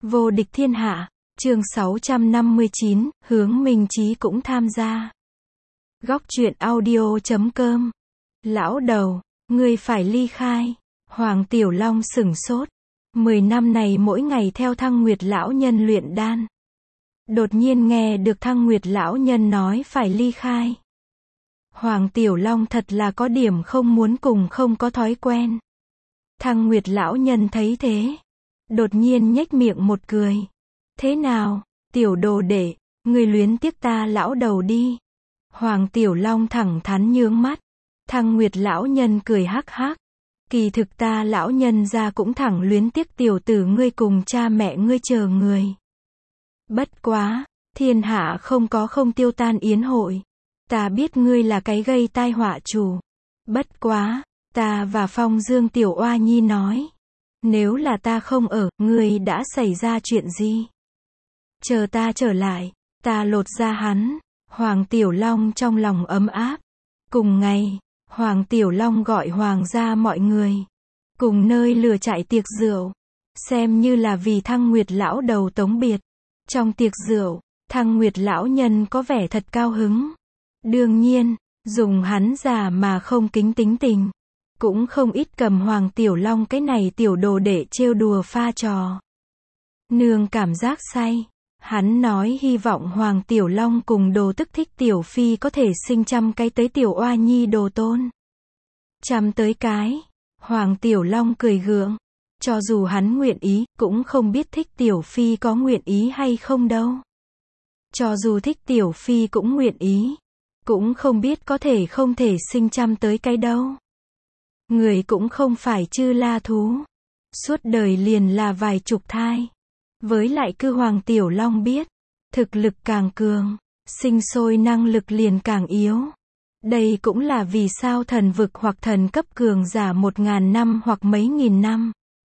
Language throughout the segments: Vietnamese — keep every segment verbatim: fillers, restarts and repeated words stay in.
Vô địch thiên hạ, chương sáu trăm năm mươi chín, Hướng Minh Chí cũng tham gia. Góc truyện audio chấm com. Lão đầu, ngươi phải ly khai. Hoàng Tiểu Long sửng sốt. Mười năm này mỗi ngày theo Thăng Nguyệt lão nhân luyện đan. Đột nhiên nghe được Thăng Nguyệt lão nhân nói phải ly khai. Hoàng Tiểu Long thật là có điểm không muốn cùng không có thói quen. Thăng Nguyệt lão nhân thấy thế, đột nhiên nhếch miệng một cười. Thế nào, tiểu đồ đệ, ngươi luyến tiếc ta lão đầu đi. Hoàng Tiểu Long thẳng thắn nhướng mắt. Thăng Nguyệt lão nhân cười hắc hắc. Kỳ thực ta lão nhân ra cũng thẳng luyến tiếc tiểu tử ngươi cùng cha mẹ ngươi chờ người. Bất quá, thiên hạ không có không tiêu tan yến hội. Ta biết ngươi là cái gây tai họa chủ. Bất quá, ta và Phong Dương tiểu oa nhi nói. Nếu là ta không ở, ngươi đã xảy ra chuyện gì? Chờ ta trở lại, ta lột ra hắn. Hoàng Tiểu Long trong lòng ấm áp. Cùng ngày, Hoàng Tiểu Long gọi Hoàng gia mọi người. Cùng nơi lửa chạy tiệc rượu. Xem như là vì Thăng Nguyệt lão đầu tống biệt. Trong tiệc rượu, Thăng Nguyệt lão nhân có vẻ thật cao hứng. Đương nhiên, dùng hắn già mà không kính tính tình. Cũng không ít cầm Hoàng Tiểu Long cái này tiểu đồ để trêu đùa pha trò. Nương cảm giác say. Hắn nói hy vọng Hoàng Tiểu Long cùng đồ tức thích Tiểu Phi có thể sinh trăm cái tới Tiểu Oa Nhi đồ tôn. Trăm tới cái. Hoàng Tiểu Long cười gượng. Cho dù hắn nguyện ý, cũng không biết thích Tiểu Phi có nguyện ý hay không đâu. Cho dù thích Tiểu Phi cũng nguyện ý. Cũng không biết có thể không thể sinh trăm tới cái đâu. Người cũng không phải chư la thú. Suốt đời liền là vài chục thai. Với lại cứ Hoàng Tiểu Long biết. Thực lực càng cường. Sinh sôi năng lực liền càng yếu. Đây cũng là vì sao thần vực hoặc thần cấp cường giả một ngàn năm hoặc mấy nghìn năm.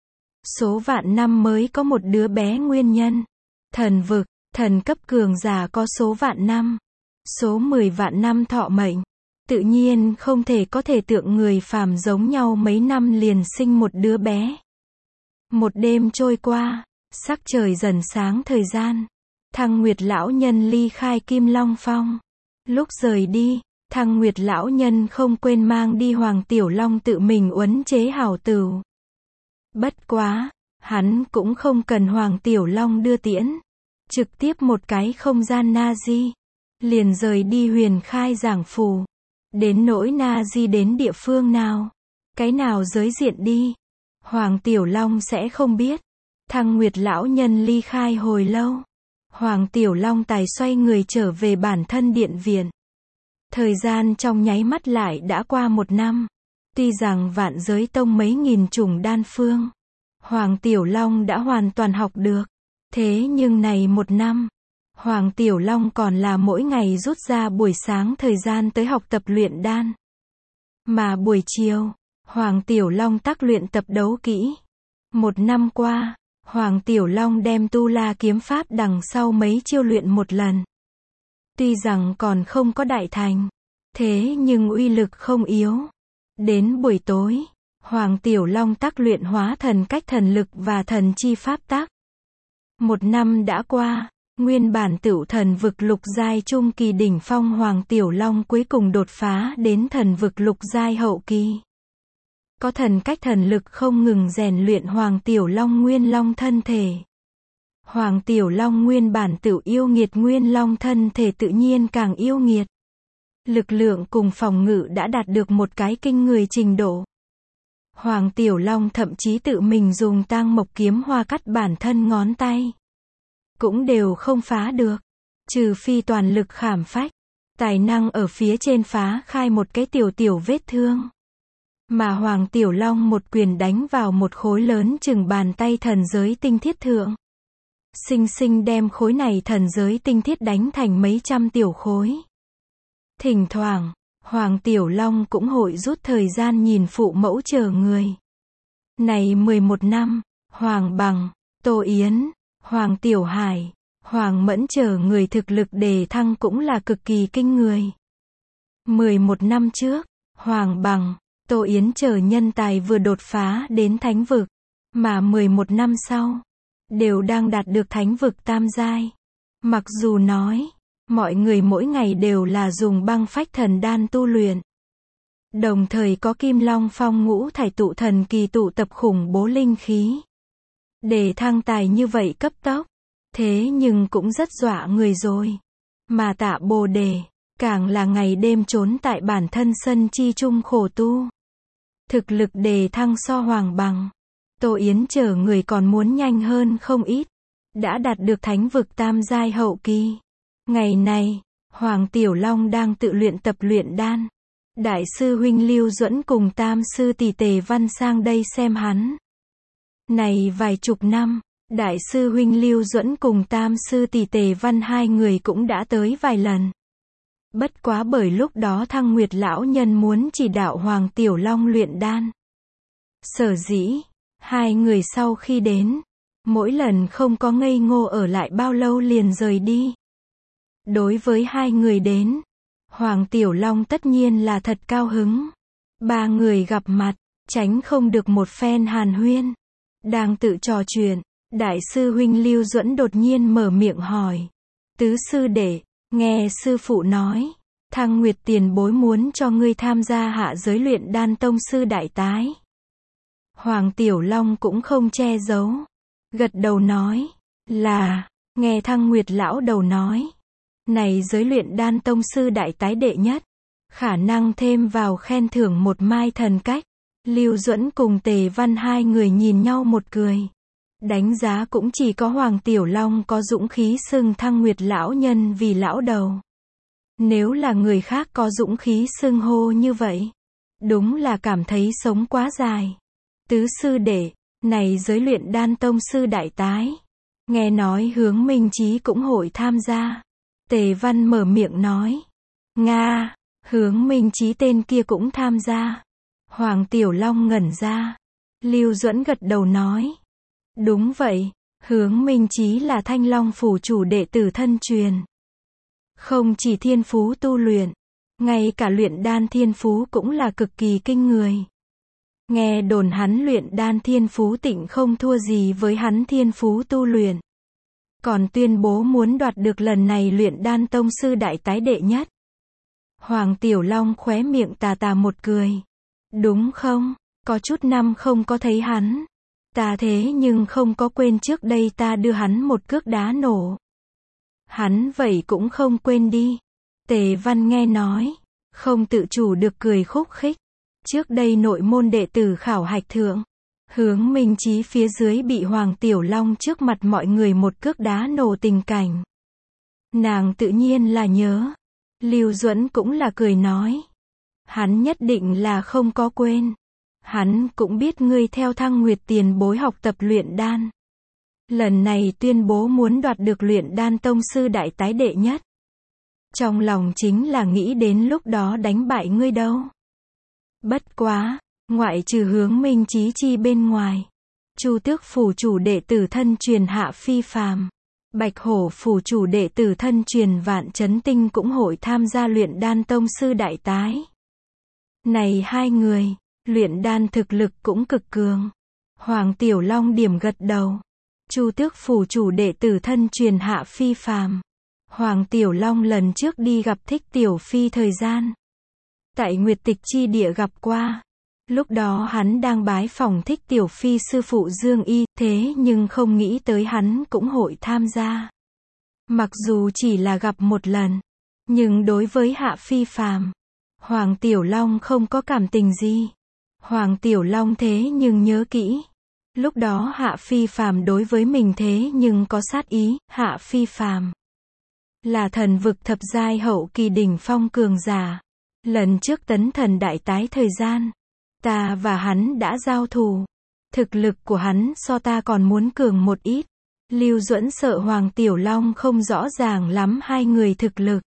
Số vạn năm mới có một đứa bé nguyên nhân. Thần vực, thần cấp cường giả có số vạn năm. Số mười vạn năm thọ mệnh. Tự nhiên không thể có thể tượng người phàm giống nhau mấy năm liền sinh một đứa bé. Một đêm trôi qua, sắc trời dần sáng thời gian. Thăng Nguyệt lão nhân ly khai Kim Long Phong. Lúc rời đi, Thăng Nguyệt lão nhân không quên mang đi Hoàng Tiểu Long tự mình uấn chế hảo tửu. Bất quá, hắn cũng không cần Hoàng Tiểu Long đưa tiễn. Trực tiếp một cái không gian na di. Liền rời đi Huyền Khai giảng phù. Đến nỗi na di đến địa phương nào, cái nào giới diện đi, Hoàng Tiểu Long sẽ không biết. Thăng Nguyệt lão nhân ly khai hồi lâu. Hoàng Tiểu Long tài xoay người trở về bản thân điện viện. Thời gian trong nháy mắt lại đã qua một năm. Tuy rằng vạn giới tông mấy nghìn chủng đan phương, Hoàng Tiểu Long đã hoàn toàn học được. Thế nhưng này một năm, Hoàng Tiểu Long còn là mỗi ngày rút ra buổi sáng thời gian tới học tập luyện đan. Mà buổi chiều, Hoàng Tiểu Long tác luyện tập đấu kỹ. Một năm qua, Hoàng Tiểu Long đem tu la kiếm pháp đằng sau mấy chiêu luyện một lần. Tuy rằng còn không có đại thành, thế nhưng uy lực không yếu. Đến buổi tối, Hoàng Tiểu Long tác luyện hóa thần cách thần lực và thần chi pháp tác. Một năm đã qua. Nguyên bản tửu thần vực lục giai trung kỳ đỉnh phong Hoàng Tiểu Long cuối cùng đột phá đến thần vực lục giai hậu kỳ. Có thần cách thần lực không ngừng rèn luyện Hoàng Tiểu Long Nguyên Long thân thể. Hoàng Tiểu Long nguyên bản tửu yêu nghiệt Nguyên Long thân thể tự nhiên càng yêu nghiệt. Lực lượng cùng phòng ngự đã đạt được một cái kinh người trình độ. Hoàng Tiểu Long thậm chí tự mình dùng tang mộc kiếm hoa cắt bản thân ngón tay. Cũng đều không phá được. Trừ phi toàn lực khảm phách. Tài năng ở phía trên phá khai một cái tiểu tiểu vết thương. Mà Hoàng Tiểu Long một quyền đánh vào một khối lớn chừng bàn tay thần giới tinh thiết thượng. Sinh sinh đem khối này thần giới tinh thiết đánh thành mấy trăm tiểu khối. Thỉnh thoảng, Hoàng Tiểu Long cũng hội rút thời gian nhìn phụ mẫu chờ người. Này mười một năm, Hoàng Bằng, Tô Yến, Hoàng Tiểu Hải, Hoàng Mẫn chờ người thực lực đề thăng cũng là cực kỳ kinh người. mười một năm trước, Hoàng Bằng, Tô Yến chờ nhân tài vừa đột phá đến thánh vực, mà mười một năm sau, đều đang đạt được thánh vực tam giai. Mặc dù nói, mọi người mỗi ngày đều là dùng băng phách thần đan tu luyện. Đồng thời có Kim Long Phong ngũ thải tụ thần kỳ tụ tập khủng bố linh khí. Để thăng tài như vậy cấp tốc. Thế nhưng cũng rất dọa người rồi. Mà Tạ Bồ Đề, càng là ngày đêm trốn tại bản thân sân chi trung khổ tu. Thực lực đề thăng so Hoàng Bằng, Tô Yến chờ người còn muốn nhanh hơn không ít. Đã đạt được thánh vực tam giai hậu kỳ. Ngày này, Hoàng Tiểu Long đang tự luyện tập luyện đan. Đại sư huynh Lưu Duẫn cùng tam sư tỷ Tề Văn sang đây xem hắn. Này vài chục năm, đại sư huynh Lưu Duẫn cùng tam sư tỷ Tề Văn hai người cũng đã tới vài lần. Bất quá bởi lúc đó Thăng Nguyệt lão nhân muốn chỉ đạo Hoàng Tiểu Long luyện đan. Sở dĩ, hai người sau khi đến, mỗi lần không có ngây ngô ở lại bao lâu liền rời đi. Đối với hai người đến, Hoàng Tiểu Long tất nhiên là thật cao hứng. Ba người gặp mặt, tránh không được một phen hàn huyên. Đang tự trò chuyện, đại sư huynh Lưu Duẫn đột nhiên mở miệng hỏi. Tứ sư đệ, nghe sư phụ nói, Thăng Nguyệt tiền bối muốn cho ngươi tham gia hạ giới luyện đan tông sư đại tái. Hoàng Tiểu Long cũng không che giấu. Gật đầu nói, là, nghe Thăng Nguyệt lão đầu nói. Này giới luyện đan tông sư đại tái đệ nhất. Khả năng thêm vào khen thưởng một mai thần cách. Lưu Duẫn cùng Tề Văn hai người nhìn nhau một cười. Đánh giá cũng chỉ có Hoàng Tiểu Long có dũng khí xưng Thăng Nguyệt lão nhân vì lão đầu. Nếu là người khác có dũng khí xưng hô như vậy, đúng là cảm thấy sống quá dài. Tứ sư đệ, này giới luyện đan tông sư đại tái. Nghe nói Hướng Minh Chí cũng hội tham gia. Tề Văn mở miệng nói. Nga, Hướng Minh Chí tên kia cũng tham gia. Hoàng Tiểu Long ngẩn ra. Lưu Duẫn gật đầu nói. Đúng vậy, Hướng Minh Chí là Thanh Long phủ chủ đệ tử thân truyền. Không chỉ thiên phú tu luyện, ngay cả luyện đan thiên phú cũng là cực kỳ kinh người. Nghe đồn hắn luyện đan thiên phú tịnh không thua gì với hắn thiên phú tu luyện. Còn tuyên bố muốn đoạt được lần này luyện đan tông sư đại tái đệ nhất. Hoàng Tiểu Long khóe miệng tà tà một cười. Đúng không, có chút năm không có thấy hắn. Ta thế nhưng không có quên trước đây ta đưa hắn một cước đá nổ. Hắn vậy cũng không quên đi. Tề Văn nghe nói, không tự chủ được cười khúc khích. Trước đây nội môn đệ tử khảo hạch thượng, Hướng Minh Chí phía dưới bị Hoàng Tiểu Long trước mặt mọi người một cước đá nổ tình cảnh. Nàng tự nhiên là nhớ. Lưu Duẫn cũng là cười nói. Hắn nhất định là không có quên. Hắn cũng biết ngươi theo Thăng Nguyệt tiền bối học tập luyện đan. Lần này tuyên bố muốn đoạt được luyện đan tông sư đại tái đệ nhất. Trong lòng chính là nghĩ đến lúc đó đánh bại ngươi đâu. Bất quá, ngoại trừ Hướng Minh Chí chi bên ngoài, Chu Tước phủ chủ đệ tử thân truyền Hạ Phi Phàm, Bạch Hổ phủ chủ đệ tử thân truyền Vạn Chấn Tinh cũng hội tham gia luyện đan tông sư đại tái. Này hai người, luyện đan thực lực cũng cực cường. Hoàng Tiểu Long điểm gật đầu. Chu Tước phủ chủ đệ tử thân truyền Hạ Phi Phàm. Hoàng Tiểu Long lần trước đi gặp Thích Tiểu Phi thời gian. Tại Nguyệt Tịch chi địa gặp qua. Lúc đó hắn đang bái phỏng Thích Tiểu Phi sư phụ Dương Y, thế nhưng không nghĩ tới hắn cũng hội tham gia. Mặc dù chỉ là gặp một lần, nhưng đối với Hạ Phi Phàm, Hoàng Tiểu Long không có cảm tình gì. Hoàng Tiểu Long thế nhưng nhớ kỹ. Lúc đó Hạ Phi Phàm đối với mình thế nhưng có sát ý. Hạ Phi Phàm là thần vực thập giai hậu kỳ đỉnh phong cường giả. Lần trước tấn thần đại tái thời gian, ta và hắn đã giao thủ. Thực lực của hắn so ta còn muốn cường một ít. Lưu Duẫn sợ Hoàng Tiểu Long không rõ ràng lắm hai người thực lực.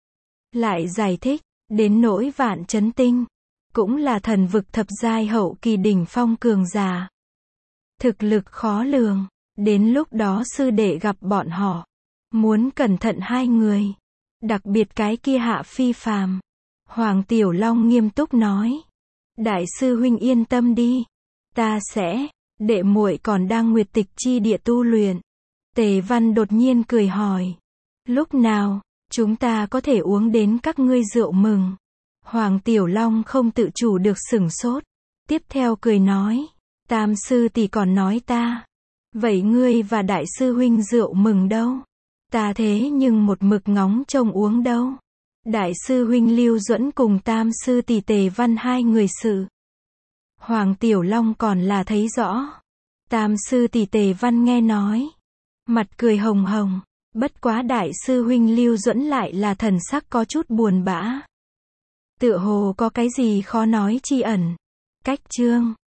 Lại giải thích, đến nỗi Vạn Chấn Tinh, cũng là thần vực thập giai hậu kỳ đỉnh phong cường giả. Thực lực khó lường, đến lúc đó sư đệ gặp bọn họ, muốn cẩn thận hai người. Đặc biệt cái kia Hạ Phi Phàm. Hoàng Tiểu Long nghiêm túc nói. Đại sư huynh yên tâm đi. Ta sẽ, Đệ muội còn đang nguyệt tịch chi địa tu luyện. Tề Văn đột nhiên cười hỏi. Lúc nào, chúng ta có thể uống đến các ngươi rượu mừng? Hoàng Tiểu Long không tự chủ được sửng sốt. Tiếp theo cười nói. Tam sư tỷ còn nói ta. Vậy ngươi và đại sư huynh rượu mừng đâu? Ta thế nhưng một mực ngóng trông uống đâu. Đại sư huynh Lưu Duẫn cùng tam sư tỷ Tề Văn hai người sự. Hoàng Tiểu Long còn là thấy rõ. Tam sư tỷ Tề Văn nghe nói. Mặt cười hồng hồng. Bất quá đại sư huynh Lưu Duẫn lại là thần sắc có chút buồn bã. Tựa hồ có cái gì khó nói chi ẩn. Cách chương